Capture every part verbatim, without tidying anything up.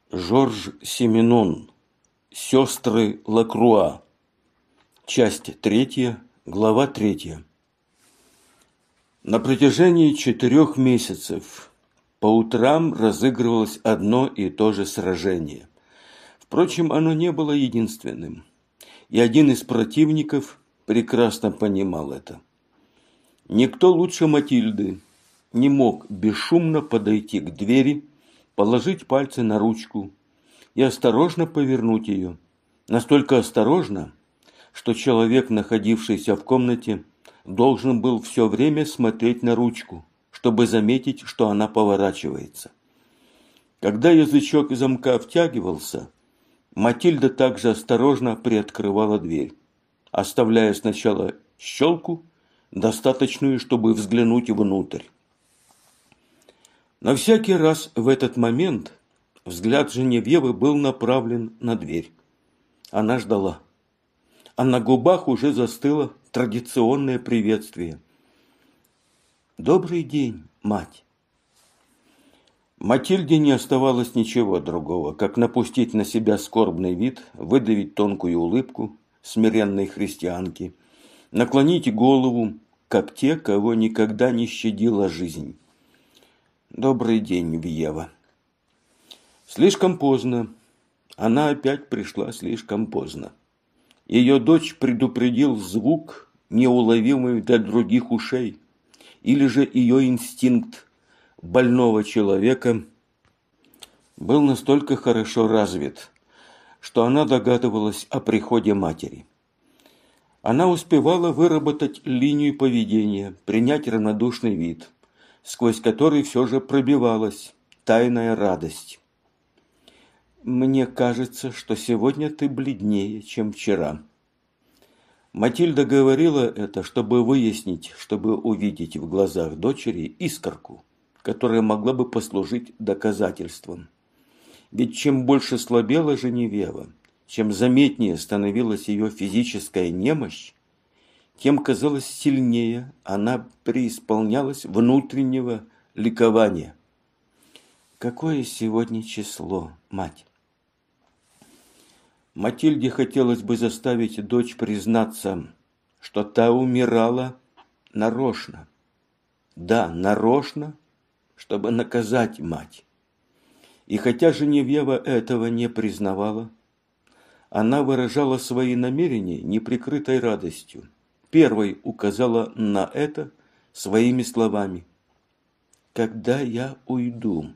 Жорж Сименон. Сестры Лакруа. Часть третья, глава третья. На протяжении четырех месяцев по утрам разыгрывалось одно и то же сражение. Впрочем, оно не было единственным, и один из противников прекрасно понимал это. Никто лучше Матильды не мог бесшумно подойти к двери, положить пальцы на ручку и осторожно повернуть ее. Настолько осторожно, что человек, находившийся в комнате, должен был все время смотреть на ручку, чтобы заметить, что она поворачивается. Когда язычок замка втягивался, Матильда также осторожно приоткрывала дверь, оставляя сначала щелку, достаточную, чтобы взглянуть внутрь. Но всякий раз в этот момент взгляд Женевьевы был направлен на дверь. Она ждала, а на губах уже застыло традиционное приветствие. «Добрый день, мать!» Матильде не оставалось ничего другого, как напустить на себя скорбный вид, выдавить тонкую улыбку смиренной христианки, наклонить голову, как те, кого никогда не щадила жизнь. «Добрый день, Вьева!» Слишком поздно. Она опять пришла слишком поздно. Ее дочь предупредил звук, неуловимый для других ушей, или же ее инстинкт больного человека был настолько хорошо развит, что она догадывалась о приходе матери. Она успевала выработать линию поведения, принять равнодушный вид, сквозь который все же пробивалась тайная радость. «Мне кажется, что сегодня ты бледнее, чем вчера». Матильда говорила это, чтобы выяснить, чтобы увидеть в глазах дочери искорку, которая могла бы послужить доказательством. Ведь чем больше слабела Женевьева, чем заметнее становилась ее физическая немощь, тем, казалось, сильнее она преисполнялась внутреннего ликования. «Какое сегодня число, мать?» Матильде хотелось бы заставить дочь признаться, что та умирала нарочно. Да, нарочно, чтобы наказать мать. И хотя Женевьева этого не признавала, она выражала свои намерения неприкрытой радостью. Первой указала на это своими словами: «Когда я уйду».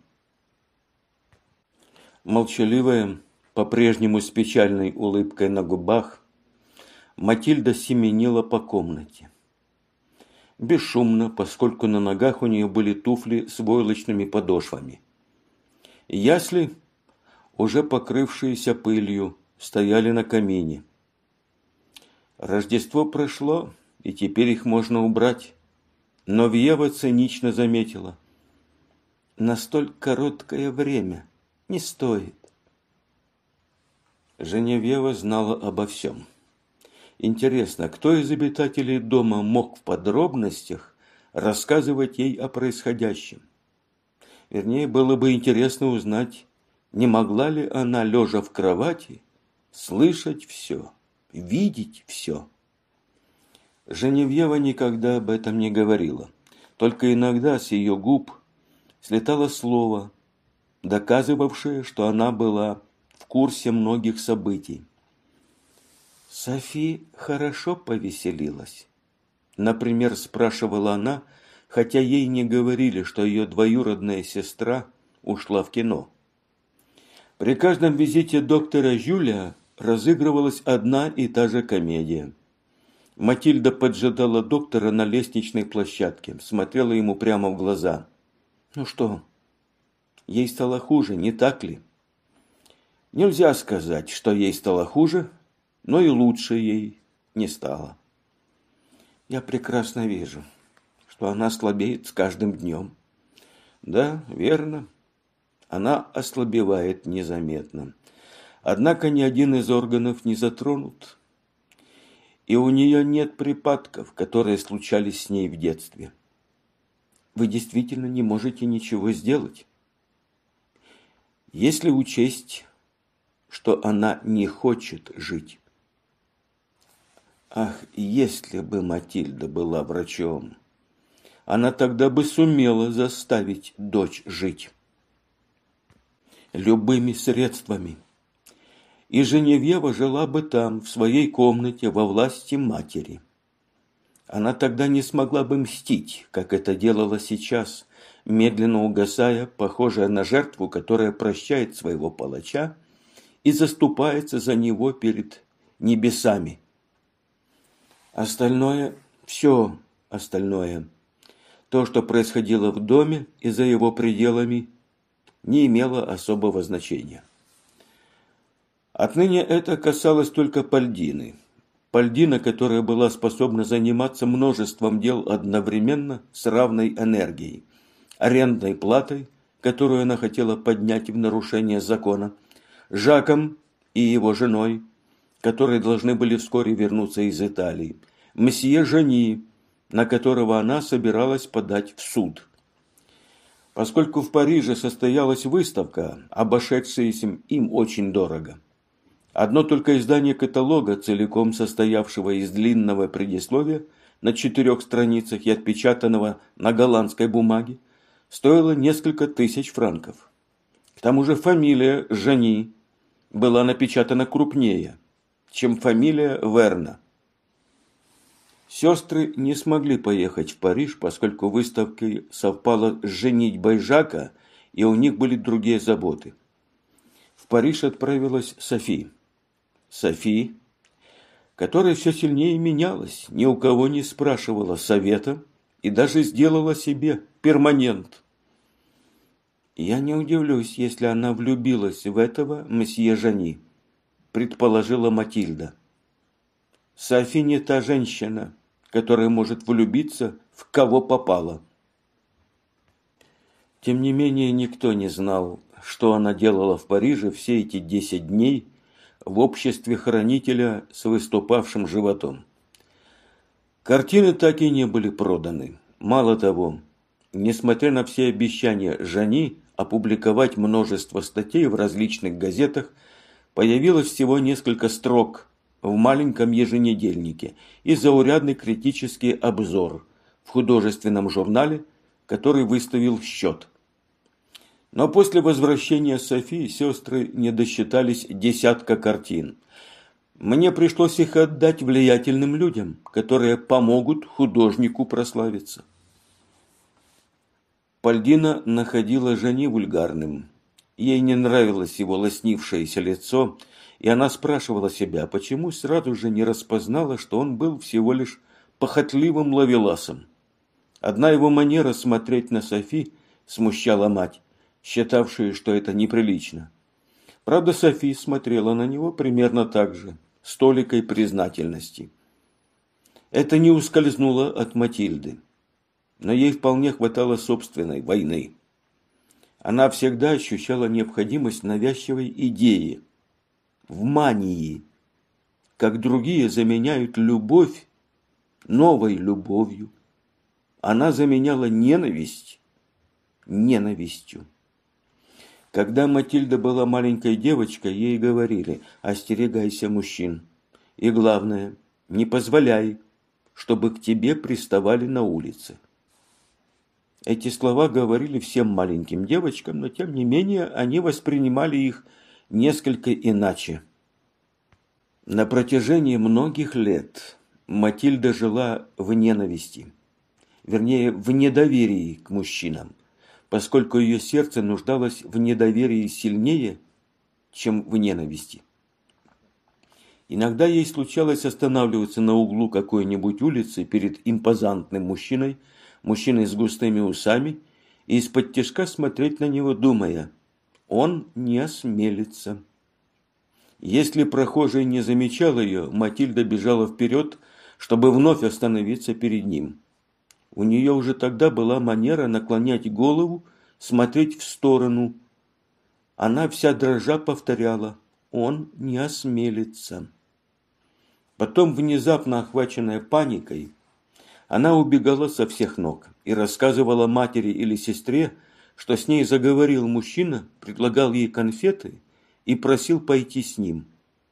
Молчаливая, по-прежнему с печальной улыбкой на губах, Матильда семенила по комнате. Бесшумно, поскольку на ногах у нее были туфли с войлочными подошвами. Ясли, уже покрывшиеся пылью, стояли на камине. Рождество прошло, и теперь их можно убрать. Но Вьева цинично заметила: на столь короткое время не стоит. Женевьева знала обо всем. Интересно, кто из обитателей дома мог в подробностях рассказывать ей о происходящем? Вернее, было бы интересно узнать, не могла ли она, лежа в кровати, слышать все, видеть все. Женевьева никогда об этом не говорила. Только иногда с ее губ слетало слово, доказывавшее, что она была в курсе многих событий. «Софи хорошо повеселилась?» Например, спрашивала она, хотя ей не говорили, что ее двоюродная сестра ушла в кино. При каждом визите доктора Жюля разыгрывалась одна и та же комедия. Матильда поджидала доктора на лестничной площадке, смотрела ему прямо в глаза. «Ну что, ей стало хуже, не так ли?» Нельзя сказать, что ей стало хуже, но и лучше ей не стало. «Я прекрасно вижу, что она слабеет с каждым днем». «Да, верно. Она ослабевает незаметно. Однако ни один из органов не затронут. И у нее нет припадков, которые случались с ней в детстве. Вы действительно не можете ничего сделать?» Если учесть, что она не хочет жить. Ах, если бы Матильда была врачом, она тогда бы сумела заставить дочь жить. Любыми средствами. И Женевьева жила бы там, в своей комнате, во власти матери. Она тогда не смогла бы мстить, как это делала сейчас, медленно угасая, похожая на жертву, которая прощает своего палача и заступается за него перед небесами. Остальное, все остальное, то, что происходило в доме и за его пределами, не имело особого значения. Отныне это касалось только Пальдины. Пальдина, которая была способна заниматься множеством дел одновременно с равной энергией, арендной платой, которую она хотела поднять в нарушение закона, Жаком и его женой, которые должны были вскоре вернуться из Италии, месье Жани, на которого она собиралась подать в суд. Поскольку в Париже состоялась выставка, обошедшаяся им очень дорого, одно только издание каталога, целиком состоявшего из длинного предисловия на четырех страницах и отпечатанного на голландской бумаге, стоило несколько тысяч франков. К тому же фамилия Жани была напечатана крупнее, чем фамилия Верна. Сестры не смогли поехать в Париж, поскольку выставка совпала с женитьбой Жака, и у них были другие заботы. В Париж отправилась Софи. Софи, которая все сильнее менялась, ни у кого не спрашивала совета и даже сделала себе перманент. Я не удивлюсь, если она влюбилась в этого месье Жани, предположила Матильда. Софи не та женщина, которая может влюбиться в кого попало. Тем не менее, никто не знал, что она делала в Париже все эти десять дней в обществе хранителя с выступавшим животом. Картины так и не были проданы. Мало того, несмотря на все обещания Жани опубликовать множество статей в различных газетах, появилось всего несколько строк в маленьком еженедельнике и заурядный критический обзор в художественном журнале, который выставил счет. Но после возвращения Софии сестры не досчитались десятка картин. Мне пришлось их отдать влиятельным людям, которые помогут художнику прославиться. Пальдина находила Жани вульгарным. Ей не нравилось его лоснившееся лицо, и она спрашивала себя, почему сразу же не распознала, что он был всего лишь похотливым ловеласом. Одна его манера смотреть на Софи смущала мать, считавшую, что это неприлично. Правда, Софи смотрела на него примерно так же, с толикой признательности. Это не ускользнуло от Матильды, но ей вполне хватало собственной войны. Она всегда ощущала необходимость навязчивой идеи, в мании, как другие заменяют любовь новой любовью. Она заменяла ненависть ненавистью. Когда Матильда была маленькой девочкой, ей говорили: остерегайся мужчин. И главное, не позволяй, чтобы к тебе приставали на улице. Эти слова говорили всем маленьким девочкам, но тем не менее они воспринимали их несколько иначе. На протяжении многих лет Матильда жила в ненависти, вернее, в недоверии к мужчинам, поскольку ее сердце нуждалось в недоверии сильнее, чем в ненависти. Иногда ей случалось останавливаться на углу какой-нибудь улицы перед импозантным мужчиной, мужчиной с густыми усами, и из-под тишка смотреть на него, думая: он не осмелится. Если прохожий не замечал ее, Матильда бежала вперед, чтобы вновь остановиться перед ним. У нее уже тогда была манера наклонять голову, смотреть в сторону. Она вся дрожа повторяла: он не осмелится. Потом, внезапно охваченная паникой, она убегала со всех ног и рассказывала матери или сестре, что с ней заговорил мужчина, предлагал ей конфеты и просил пойти с ним.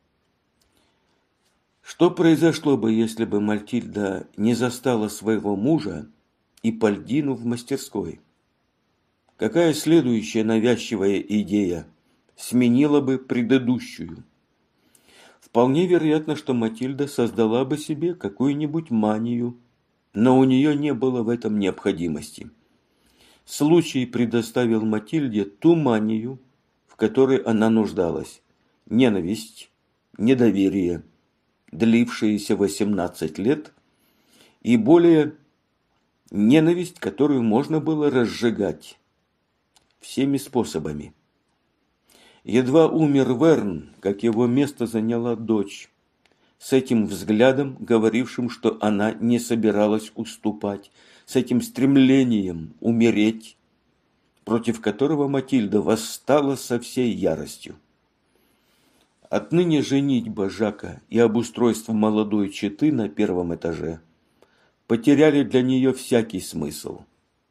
Что произошло бы, если бы Матильда не застала своего мужа и Пальдину в мастерской? Какая следующая навязчивая идея сменила бы предыдущую? Вполне вероятно, что Матильда создала бы себе какую-нибудь манию, но у нее не было в этом необходимости. Случай предоставил Матильде ту манию, в которой она нуждалась. Ненависть, недоверие, длившиеся восемнадцать лет, и более ненависть, которую можно было разжигать всеми способами. Едва умер Верн, как его место заняла дочь, с этим взглядом, говорившим, что она не собиралась уступать, с этим стремлением умереть, против которого Матильда восстала со всей яростью. Отныне женитьба Жака и обустройство молодой четы на первом этаже потеряли для нее всякий смысл.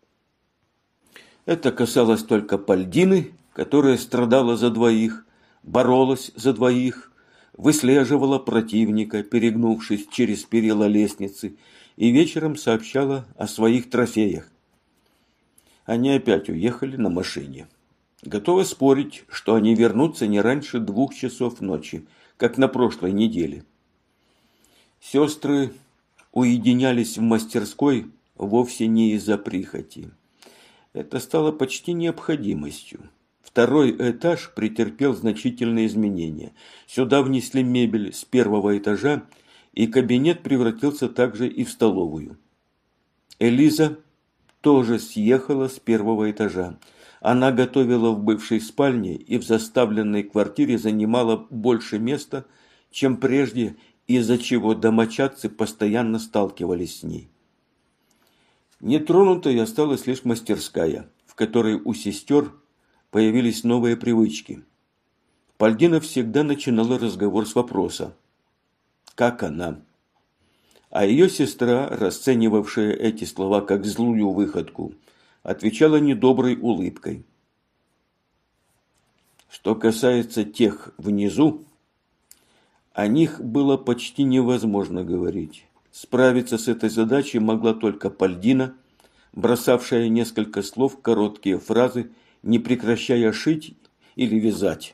Это касалось только Пальдины, которая страдала за двоих, боролась за двоих, выслеживала противника, перегнувшись через перила лестницы, и вечером сообщала о своих трофеях. Они опять уехали на машине. Готовы спорить, что они вернутся не раньше двух часов ночи, как на прошлой неделе. Сестры уединялись в мастерской вовсе не из-за прихоти. Это стало почти необходимостью. Второй этаж претерпел значительные изменения. Сюда внесли мебель с первого этажа, и кабинет превратился также и в столовую. Элиза тоже съехала с первого этажа. Она готовила в бывшей спальне и в заставленной квартире занимала больше места, чем прежде, из-за чего домочадцы постоянно сталкивались с ней. Нетронутой осталась лишь мастерская, в которой у сестер появились новые привычки. Пальдина всегда начинала разговор с вопроса «Как она?», а ее сестра, расценивавшая эти слова как злую выходку, отвечала недоброй улыбкой. Что касается тех внизу, о них было почти невозможно говорить. Справиться с этой задачей могла только Пальдина, бросавшая несколько слов, короткие фразы, не прекращая шить или вязать.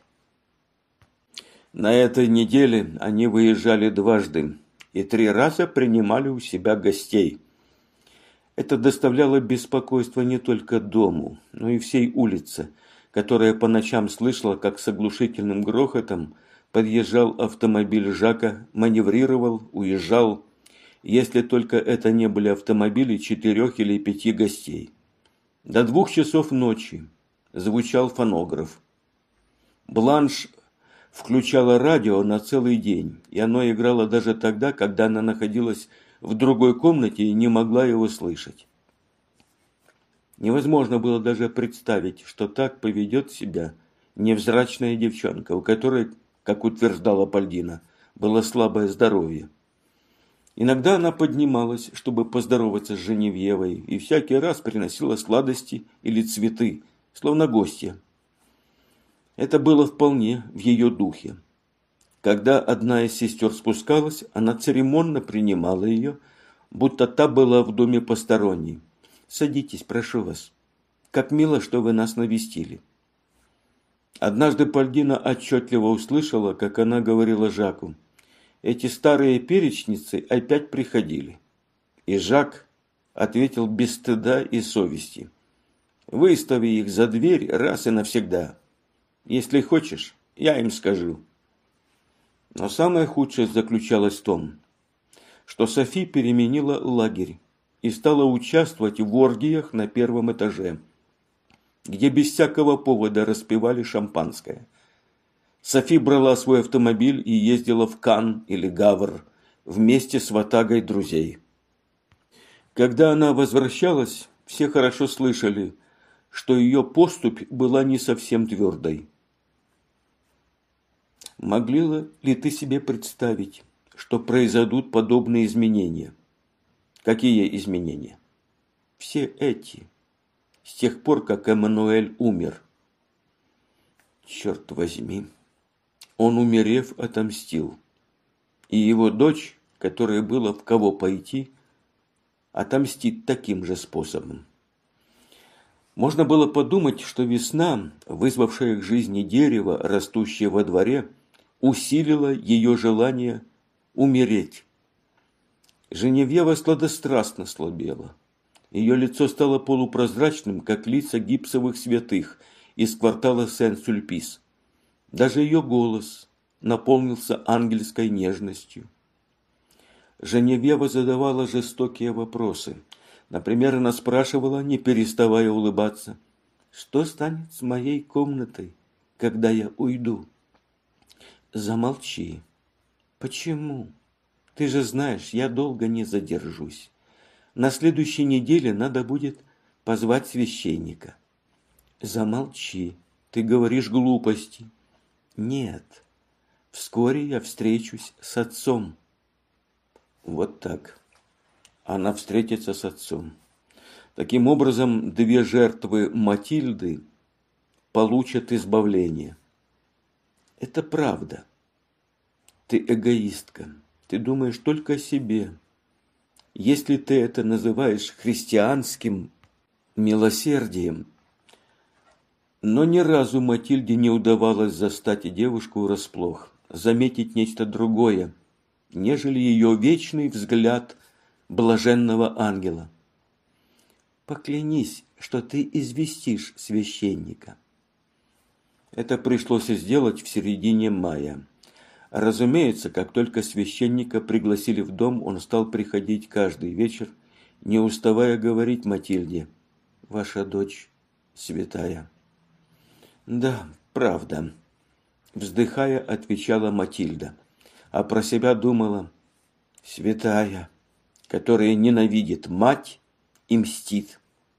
На этой неделе они выезжали дважды и три раза принимали у себя гостей. Это доставляло беспокойство не только дому, но и всей улице, которая по ночам слышала, как с оглушительным грохотом подъезжал автомобиль Жака, маневрировал, уезжал, если только это не были автомобили четырех или пяти гостей. До двух часов ночи звучал фонограф. Бланш включала радио на целый день, и оно играло даже тогда, когда она находилась в другой комнате и не могла его слышать. Невозможно было даже представить, что так поведет себя невзрачная девчонка, у которой, как утверждала Пальдина, было слабое здоровье. Иногда она поднималась, чтобы поздороваться с Женевьевой, и всякий раз приносила сладости или цветы, словно гостья. Это было вполне в ее духе. Когда одна из сестер спускалась, она церемонно принимала ее, будто та была в доме посторонней. «Садитесь, прошу вас. Как мило, что вы нас навестили». Однажды Пальдина отчетливо услышала, как она говорила Жаку: «Эти старые перечницы опять приходили». И Жак ответил без стыда и совести: «Выстави их за дверь раз и навсегда. Если хочешь, я им скажу». Но самое худшее заключалось в том, что Софи переменила лагерь и стала участвовать в оргиях на первом этаже, где без всякого повода распивали шампанское. Софи брала свой автомобиль и ездила в Кан или Гавр вместе с ватагой друзей. Когда она возвращалась, все хорошо слышали, что ее поступь была не совсем твердой. Могла ли ты себе представить, что произойдут подобные изменения? Какие изменения? Все эти. с тех пор, как Эммануэль умер. Черт возьми, он, умерев, отомстил. И его дочь, которая была в кого пойти, отомстит таким же способом. Можно было подумать, что весна, вызвавшая к жизни дерево, растущее во дворе, усилила ее желание умереть. Женевьева сладострастно слабела. Ее лицо стало полупрозрачным, как лица гипсовых святых из квартала Сен-Сюльпис. Даже ее голос наполнился ангельской нежностью. Женевьева задавала жестокие вопросы. Например, она спрашивала, не переставая улыбаться, «Что станет с моей комнатой, когда я уйду?» «Замолчи. Почему? Ты же знаешь, я долго не задержусь. На следующей неделе надо будет позвать священника». «Замолчи. Ты говоришь глупости». «Нет. Вскоре я встречусь с отцом». Вот так. Она встретится с отцом. Таким образом, две жертвы Матильды получат избавление. Это правда. Ты эгоистка. Ты думаешь только о себе. Если ты это называешь христианским милосердием. Но ни разу Матильде не удавалось застать девушку врасплох, заметить нечто другое, нежели ее вечный взгляд блаженного ангела. «Поклянись, что ты известишь священника». Это пришлось сделать в середине мая. Разумеется, как только священника пригласили в дом, он стал приходить каждый вечер, не уставая говорить Матильде, «Ваша дочь святая». «Да, правда», – вздыхая, отвечала Матильда, а про себя думала, «Святая, которая ненавидит мать и мстит».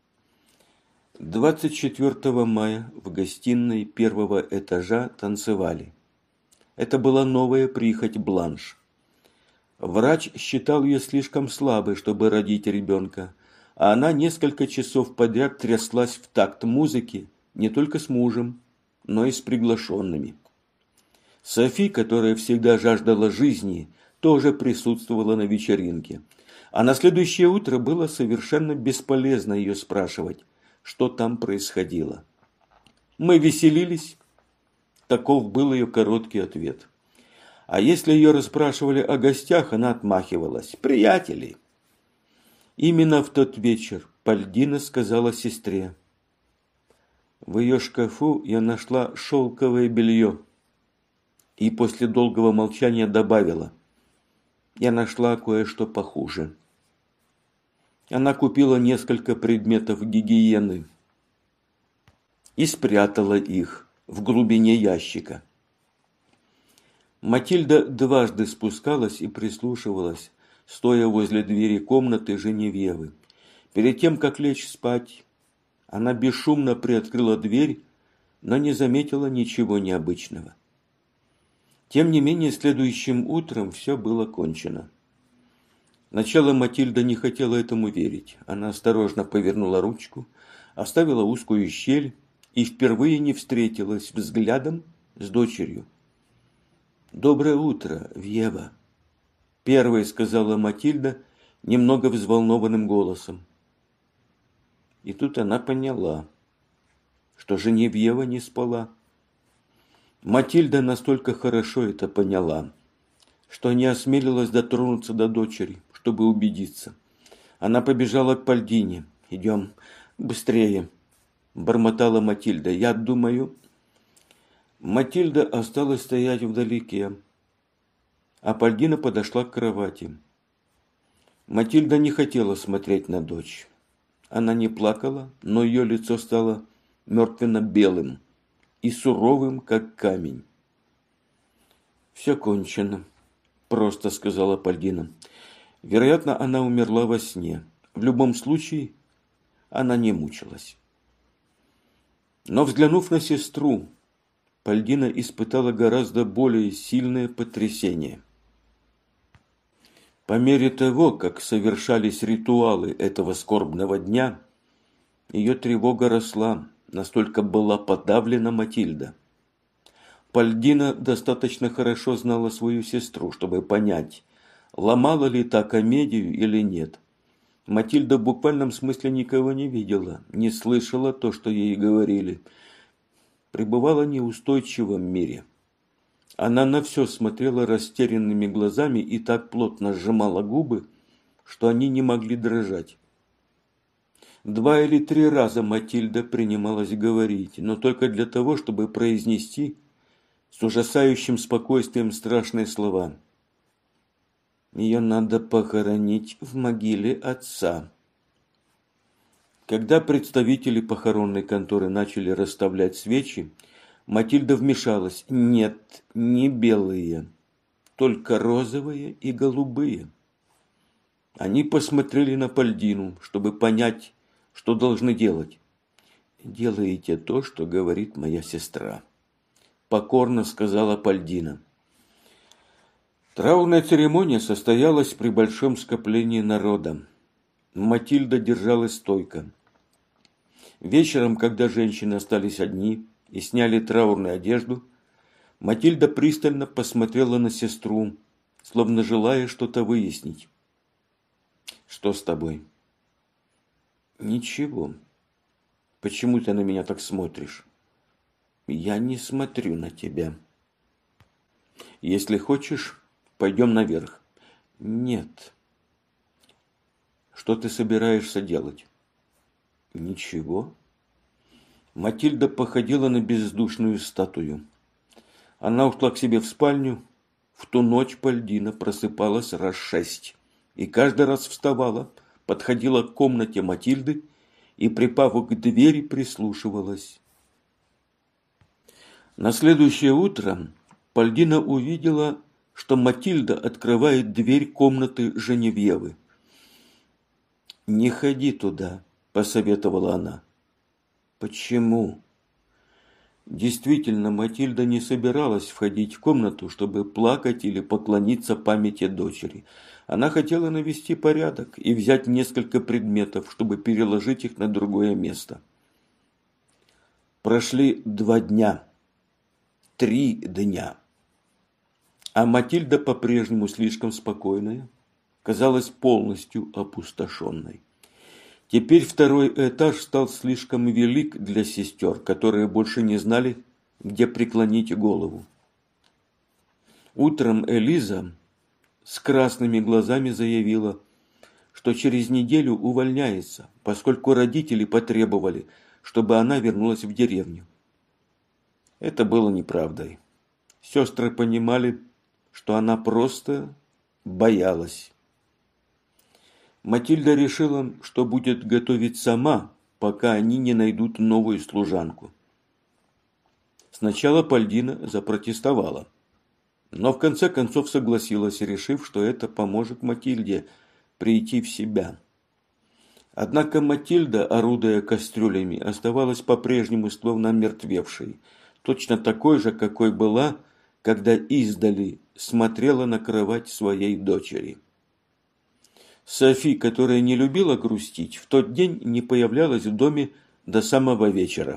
двадцать четвёртого мая в гостиной первого этажа танцевали. Это была новая прихоть Бланш. Врач считал ее слишком слабой, чтобы родить ребенка, а она несколько часов подряд тряслась в такт музыки не только с мужем, но и с приглашенными. Софи, которая всегда жаждала жизни, тоже присутствовала на вечеринке. А на следующее утро было совершенно бесполезно ее спрашивать, что там происходило. «Мы веселились». Таков был ее короткий ответ. А если ее расспрашивали о гостях, она отмахивалась. «Приятели». Именно в тот вечер Пальдина сказала сестре, «В ее шкафу я нашла шелковое белье». И после долгого молчания добавила, «Я нашла кое-что похуже». Она купила несколько предметов гигиены и спрятала их в глубине ящика. Матильда дважды спускалась и прислушивалась, стоя возле двери комнаты Женевьевы. Перед тем, как лечь спать, она бесшумно приоткрыла дверь, но не заметила ничего необычного. Тем не менее, следующим утром все было кончено. Сначала Матильда не хотела этому верить. Она осторожно повернула ручку, оставила узкую щель и впервые не встретилась взглядом с дочерью. «Доброе утро, Вьева», – первой сказала Матильда немного взволнованным голосом. И тут она поняла, что Женевьева не спала. Матильда настолько хорошо это поняла, что не осмелилась дотронуться до дочери, чтобы убедиться. Она побежала к Пальдине. «Идем быстрее», – бормотала Матильда. «Я думаю...» Матильда осталась стоять вдалеке, а Пальдина подошла к кровати. Матильда не хотела смотреть на дочь. Она не плакала, но ее лицо стало мертвенно-белым и суровым, как камень. «Все кончено», – просто сказала Пальдина. Вероятно, она умерла во сне. В любом случае, она не мучилась. Но, взглянув на сестру, Пальдина испытала гораздо более сильное потрясение. По мере того, как совершались ритуалы этого скорбного дня, Ее тревога росла, настолько была подавлена Матильда. Пальдина достаточно хорошо знала свою сестру, чтобы понять, ломала ли та комедию или нет. Матильда в буквальном смысле никого не видела, не слышала то, что ей говорили. Пребывала в неустойчивом мире. Она на все смотрела растерянными глазами и так плотно сжимала губы, что они не могли дрожать. Два или три раза Матильда принималась говорить, но только для того, чтобы произнести с ужасающим спокойствием страшные слова. Ее надо похоронить в могиле отца. Когда представители похоронной конторы начали расставлять свечи, Матильда вмешалась. Нет, не белые, только розовые и голубые. Они посмотрели на Пальдину, чтобы понять, что должны делать. «Делаете то, что говорит моя сестра», – покорно сказала Пальдина. Траурная церемония состоялась при большом скоплении народа. Матильда держалась стойко. Вечером, когда женщины остались одни и сняли траурную одежду, Матильда пристально посмотрела на сестру, словно желая что-то выяснить. «Что с тобой?» «Ничего. Почему ты на меня так смотришь?» «Я не смотрю на тебя». «Если хочешь, пойдем наверх». «Нет». «Что ты собираешься делать?» «Ничего». Матильда походила на бездушную статую. Она ушла к себе в спальню. В ту ночь Пальдина просыпалась раз шесть и каждый раз вставала, подходила к комнате Матильды и, припав к двери, прислушивалась. На следующее утро Пальдина увидела, что Матильда открывает дверь комнаты Женевьевы. «Не ходи туда», – посоветовала она. «Почему?» Действительно, Матильда не собиралась входить в комнату, чтобы плакать или поклониться памяти дочери. Она хотела навести порядок и взять несколько предметов, чтобы переложить их на другое место. Прошли два дня, три дня, а Матильда по-прежнему слишком спокойная, казалась полностью опустошенной. Теперь второй этаж стал слишком велик для сестер, которые больше не знали, где преклонить голову. Утром Элиза с красными глазами заявила, что через неделю увольняется, поскольку родители потребовали, чтобы она вернулась в деревню. Это было неправдой. Сестры понимали, что она просто боялась. Матильда решила, что будет готовить сама, пока они не найдут новую служанку. Сначала Пальдина запротестовала, но в конце концов согласилась, решив, что это поможет Матильде прийти в себя. Однако Матильда, орудуя кастрюлями, оставалась по-прежнему словно мертвевшей, точно такой же, какой была, когда издали смотрела на кровать своей дочери. Софи, которая не любила грустить, в тот день не появлялась в доме до самого вечера.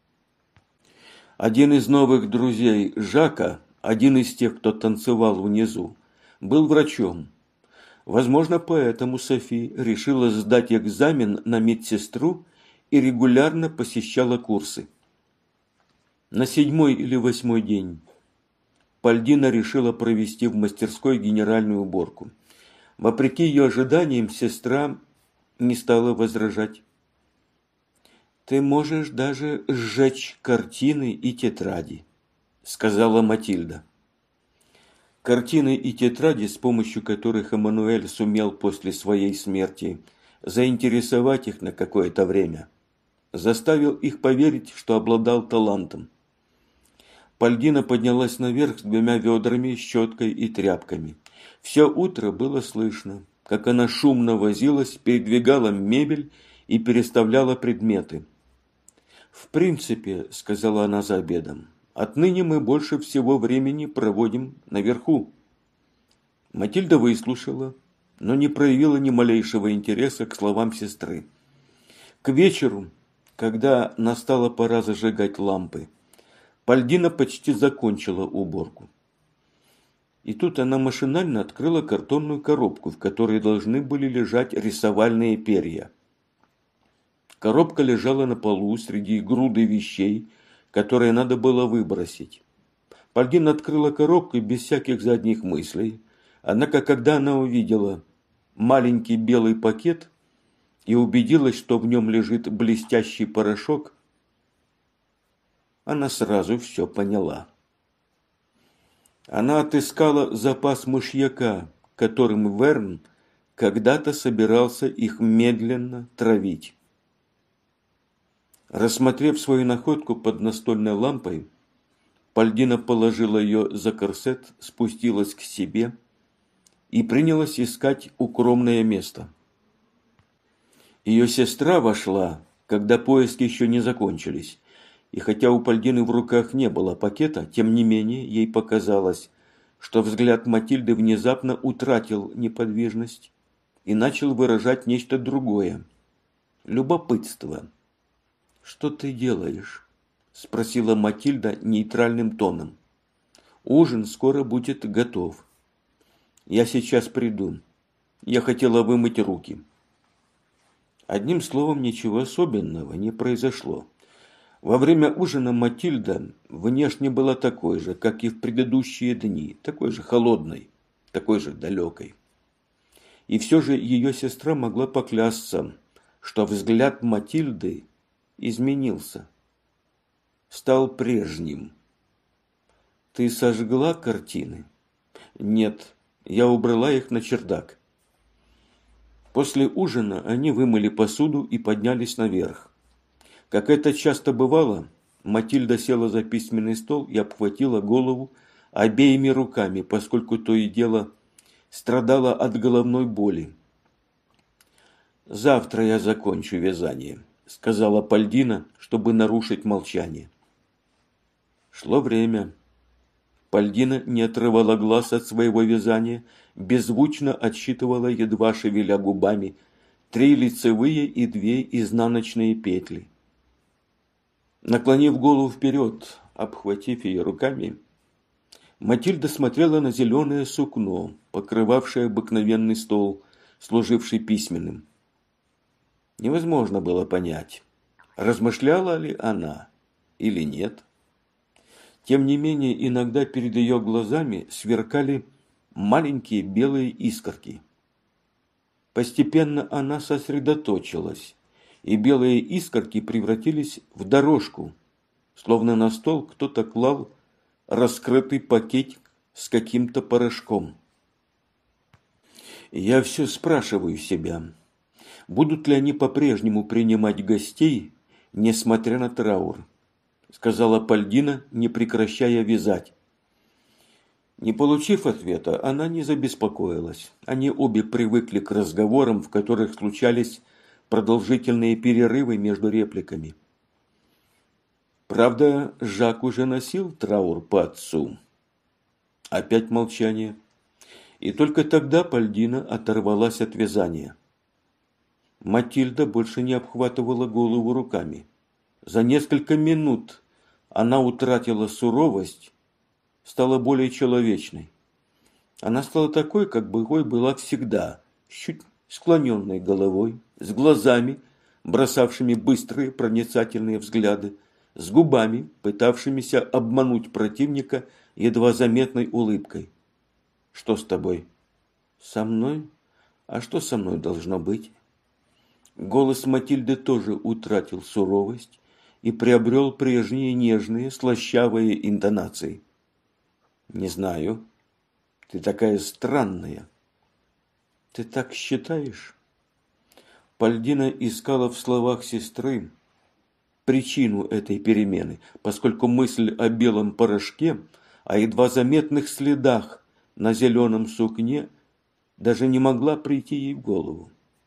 Один из новых друзей Жака, один из тех, кто танцевал внизу, был врачом. Возможно, поэтому Софи решила сдать экзамен на медсестру и регулярно посещала курсы. На седьмой или восьмой день Пальдина решила провести в мастерской генеральную уборку. Вопреки ее ожиданиям, сестра не стала возражать. «Ты можешь даже сжечь картины и тетради», – сказала Матильда. Картины и тетради, с помощью которых Эммануэль сумел после своей смерти заинтересовать их на какое-то время, заставил их поверить, что обладал талантом. Пальдина поднялась наверх с двумя ведрами, щеткой и тряпками. Все утро было слышно, как она шумно возилась, передвигала мебель и переставляла предметы. «В принципе, — сказала она за обедом, — отныне мы больше всего времени проводим наверху». Матильда выслушала, но не проявила ни малейшего интереса к словам сестры. К вечеру Когда настала пора зажигать лампы, Пальдина почти закончила уборку. И тут она машинально открыла картонную коробку, в которой должны были лежать рисовальные перья. Коробка лежала на полу среди груды вещей, которые надо было выбросить. Пальдина открыла коробку без всяких задних мыслей. Однако, когда она увидела маленький белый пакет и убедилась, что в нем лежит блестящий порошок, она сразу все поняла. Она отыскала запас мышьяка, которым Верн когда-то собирался их медленно травить. Рассмотрев свою находку под настольной лампой, Пальдина положила ее за корсет, спустилась к себе и принялась искать укромное место. Ее сестра вошла, когда поиски еще не закончились, и хотя у Пальдины в руках не было пакета, тем не менее ей показалось, что взгляд Матильды внезапно утратил неподвижность и начал выражать нечто другое – любопытство. «Что ты делаешь?» – спросила Матильда нейтральным тоном. «Ужин скоро будет готов. Я сейчас приду. Я хотела вымыть руки». Одним словом, ничего особенного не произошло. Во время ужина Матильда внешне была такой же, как и в предыдущие дни, такой же холодной, такой же далекой. И все же ее сестра могла поклясться, что взгляд Матильды изменился, стал прежним. «Ты сожгла картины?» «Нет, я убрала их на чердак». После ужина они вымыли посуду и поднялись наверх. Как это часто бывало, Матильда села за письменный стол и обхватила голову обеими руками, поскольку то и дело страдала от головной боли. «Завтра я закончу вязание», – сказала Пальдина, чтобы нарушить молчание. Шло время. Пальдина не отрывала глаз от своего вязания, беззвучно отсчитывала, едва шевеля губами, три лицевые и две изнаночные петли. Наклонив голову вперед, обхватив ее руками, Матильда смотрела на зеленое сукно, покрывавшее обыкновенный стол, служивший письменным. Невозможно было понять, размышляла ли она или нет. Тем не менее, иногда перед ее глазами сверкали маленькие белые искорки. Постепенно она сосредоточилась, и белые искорки превратились в дорожку, словно на стол кто-то клал раскрытый пакетик с каким-то порошком. Я все спрашиваю себя, будут ли они по-прежнему принимать гостей, несмотря на траур, сказала Пальдина, не прекращая вязать. Не получив ответа, она не забеспокоилась. Они обе привыкли к разговорам, в которых случались продолжительные перерывы между репликами. Правда, Жак уже носил траур по отцу. Опять молчание. И только тогда Пальдина оторвалась от вязания. Матильда больше не обхватывала голову руками. За несколько минут она утратила суровость, стала более человечной. Она стала такой, как бывой была всегда, с чуть склоненной головой, с глазами, бросавшими быстрые проницательные взгляды, с губами, пытавшимися обмануть противника едва заметной улыбкой. «Что с тобой?» «Со мной? А что со мной должно быть?» Голос Матильды тоже утратил суровость и приобрел прежние нежные, слащавые интонации. «Не знаю. Ты такая странная». «Ты так считаешь?» Пальдина искала в словах сестры причину этой перемены, поскольку мысль о белом порошке, о едва заметных следах на зеленом сукне даже не могла прийти ей в голову.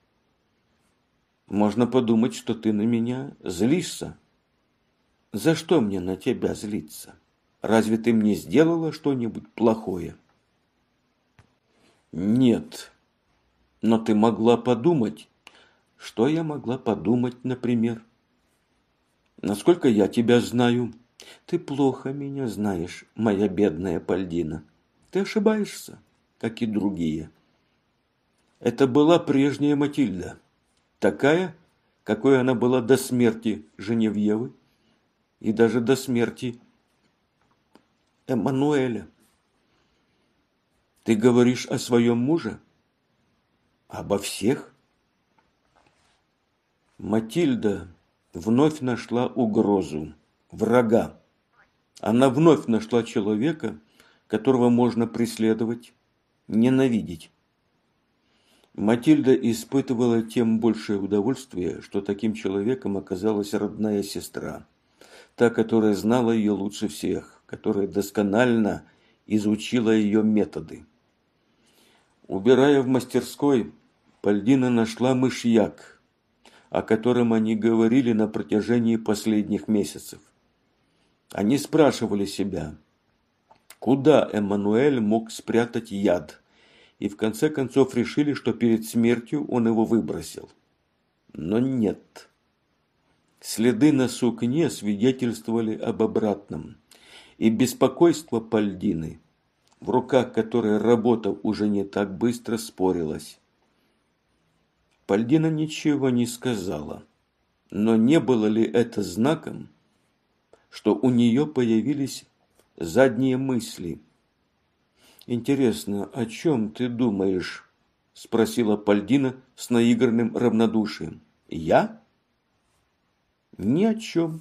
«Можно подумать, что ты на меня злишься». «За что мне на тебя злиться? Разве ты мне сделала что-нибудь плохое?» «Нет. Но ты могла подумать». «Что я могла подумать, например?» Насколько я тебя знаю, ты плохо меня знаешь, моя бедная Пальдина. Ты ошибаешься, как и другие. Это была прежняя Матильда, такая, какой она была до смерти Женевьевы и даже до смерти Эммануэля. Ты говоришь о своем муже? Обо всех? Матильда вновь нашла угрозу, врага. Она вновь нашла человека, которого можно преследовать, ненавидеть. Матильда испытывала тем большее удовольствие, что таким человеком оказалась родная сестра, та, которая знала ее лучше всех, которая досконально изучила ее методы. Убирая в мастерской, Пальдина нашла мышьяк, о котором они говорили на протяжении последних месяцев. Они спрашивали себя, куда Эммануэль мог спрятать яд, и в конце концов решили, что перед смертью он его выбросил. Но нет. Следы на сукне свидетельствовали об обратном, и беспокойство Пальдины, в руках которой работа уже не так быстро спорилась. Пальдина ничего не сказала, но не было ли это знаком, что у нее появились задние мысли? «Интересно, о чем ты думаешь?» – спросила Пальдина с наигранным равнодушием. «Я? Ни о чем».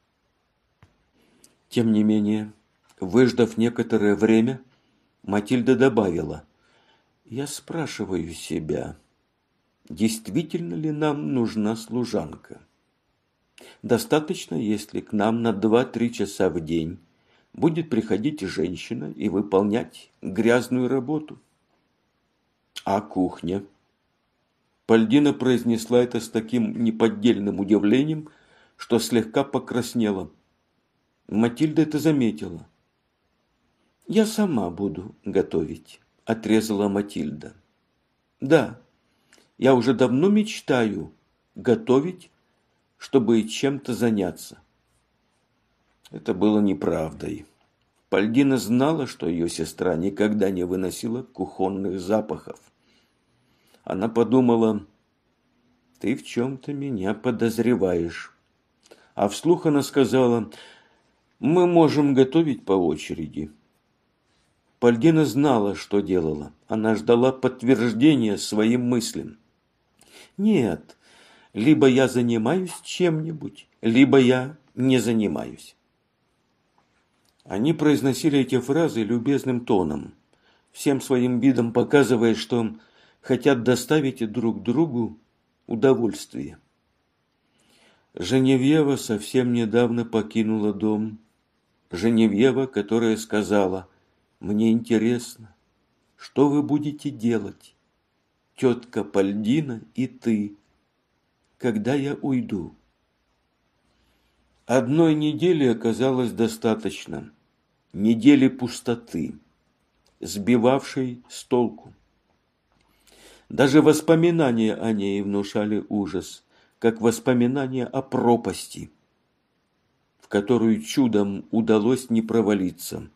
Тем не менее, выждав некоторое время, Матильда добавила, «Я спрашиваю себя, действительно ли нам нужна служанка? Достаточно, если к нам на два-три часа в день будет приходить женщина и выполнять грязную работу. А кухня?» Пальдина произнесла это с таким неподдельным удивлением, что слегка покраснела. Матильда это заметила. «Я сама буду готовить», – отрезала Матильда. «Да, я уже давно мечтаю готовить, чтобы чем-то заняться». Это было неправдой. Пальдина знала, что ее сестра никогда не выносила кухонных запахов. Она подумала, «Ты в чем-то меня подозреваешь». А вслух она сказала, «Мы можем готовить по очереди». Пальдина знала, что делала. Она ждала подтверждения своим мыслям. «Нет, либо я занимаюсь чем-нибудь, либо я не занимаюсь». Они произносили эти фразы любезным тоном, всем своим видом показывая, что хотят доставить друг другу удовольствие. Женевьева совсем недавно покинула дом. Женевьева, которая сказала, «Мне интересно, что вы будете делать, тетка Пальдина и ты, когда я уйду?» Одной недели оказалось достаточно. Недели пустоты, сбивавшей с толку. Даже воспоминания о ней внушали ужас, как воспоминания о пропасти, в которую чудом удалось не провалиться.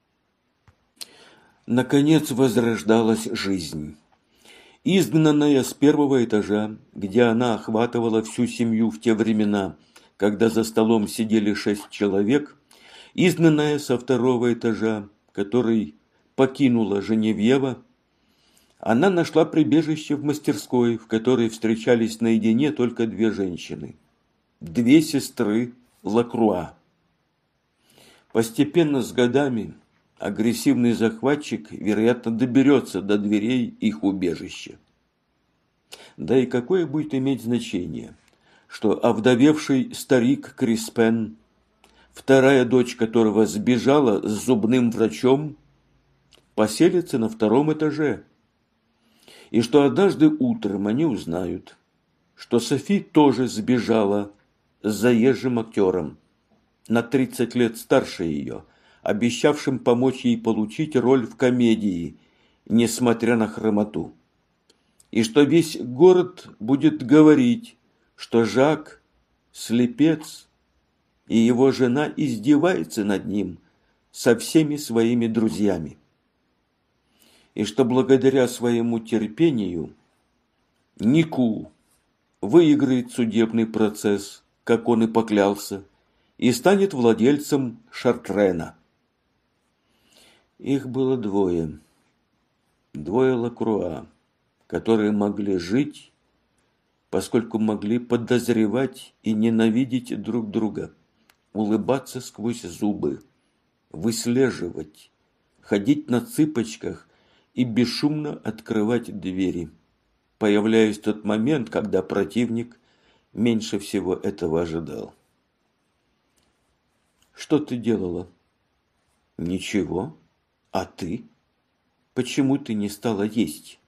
Наконец возрождалась жизнь. Изгнанная с первого этажа, где она охватывала всю семью в те времена, когда за столом сидели шесть человек, изгнанная со второго этажа, который покинула Женевьева, она нашла прибежище в мастерской, в которой встречались наедине только две женщины, две сестры Лакруа. Постепенно с годами агрессивный захватчик, вероятно, доберется до дверей их убежища. Да и какое будет иметь значение, что овдовевший старик Криспен, вторая дочь которого сбежала с зубным врачом, поселится на втором этаже, и что однажды утром они узнают, что Софи тоже сбежала с заезжим актером, на тридцать лет старше ее, обещавшим помочь ей получить роль в комедии, несмотря на хромоту, и что весь город будет говорить, что Жак – слепец, и его жена издевается над ним со всеми своими друзьями. И что благодаря своему терпению Нику выиграет судебный процесс, как он и поклялся, и станет владельцем Шартрена. Их было двое. Двое Лакруа, которые могли жить, поскольку могли подозревать и ненавидеть друг друга, улыбаться сквозь зубы, выслеживать, ходить на цыпочках и бесшумно открывать двери, появляясь в тот момент, когда противник меньше всего этого ожидал. «Что ты делала?» «Ничего. А ты? Почему ты не стала есть?»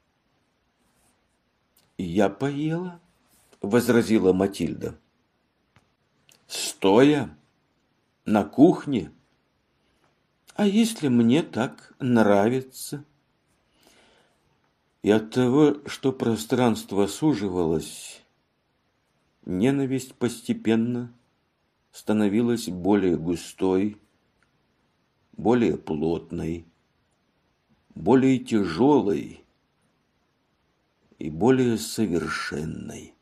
«Я поела», — возразила Матильда. «Стоя? На кухне? А если мне так нравится?» И от того, что пространство суживалось, ненависть постепенно становилась более густой, более плотной, более тяжелой и более совершенной.